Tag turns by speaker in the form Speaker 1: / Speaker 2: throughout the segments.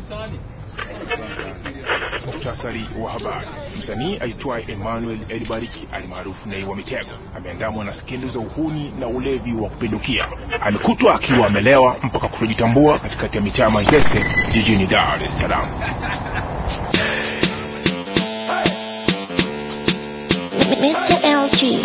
Speaker 1: Muktasari wa habari. Msanii aitwaye Emmanuel Elibariki almaarufu Nay wa Mitego ameandamwa na skendo za uhuni na ulevi wa kupindukia. Amekutwa akiwa amelewa mpaka kutojitambua katikati ya mitaa Manzese jijini Dar es Salaam.
Speaker 2: Mr. LG.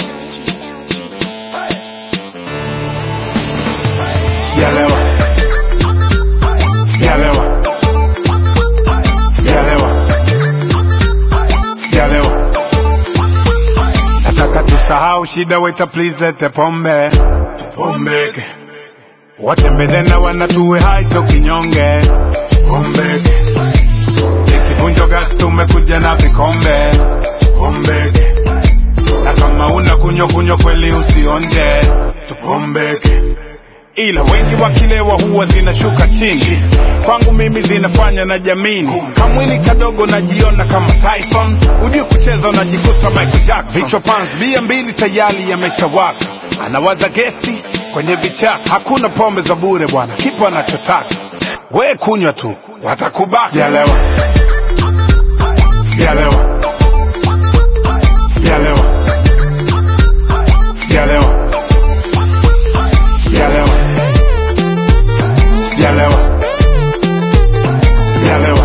Speaker 3: Sahau shida, waiter please lete pombe. Pombeke watembelena wanatuwe haito kinyonge. Pombeke ikivunjo gas tumekuja na vikombe. Pombeke na kama una kunyo kweli usionje. Tupombeke ila wengi wakilewa huwa zinashuka chini. Kwangu mimi zinafanya na jamini. Kamwili kadogo najiona kama Tyson. Ujui kucheza unajikuta Michael Jackson. Vichwa fans bia mbili tayari yameshawaka. Anawaza gesti kwenye vichaka. Hakuna pombe za bure bwana, kipo anachotaka. We kunywa tu, watakubaka. Sialewa Sialewa Sialewa Sialewa Sialewa Sialewa Sialewa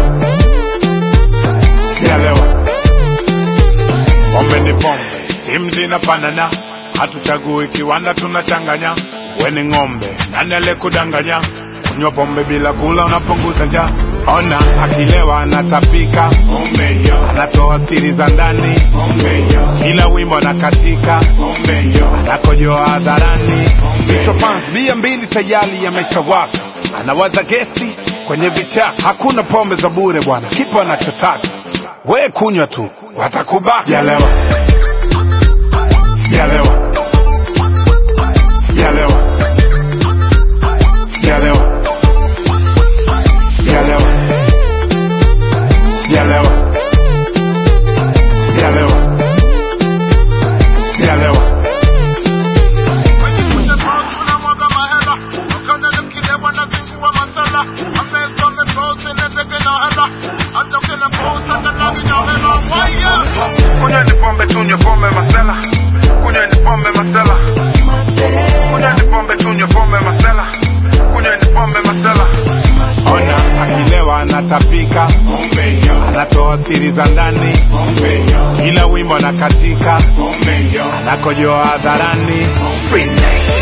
Speaker 3: Sialewa. Pombe ni pombe, timu zinafanana. Hatuchagui kiwanda tunachanganya. We ni ng'ombe, nani aliyekudanganya? Kunywa pombe bila kula unapunguza njaa. Ona akilewa anatapika. Pombe hiyo anatoa siri za ndani. Pombe hiyo kila wimbo anakatika. Pombe hiyo anakojoa hadharani. Vichwa fans bia mbili tayari yameshawaka. Anawaza gesti kwenye vichaka. Hakuna pombe za bure bwana, kipo anachotaka. We kunywa tu, watakubaka. Sialewa Sialewa Sialewa Sialewa Sialewa Sialewa Sialewa Sialewa. Kunywa ni pombe, tunywe pombe masela. Kunywa ni pombe masela. Kunywa ni pombe, tunywe pombe masela. Kunywa ni pombe masela. Ona akilewa anatapika. Pombe hiyo anatoa siri za ndani. Pombe hiyo kila wimbo anakatika. Pombe hiyo anakojoa hadharani. Free Nation.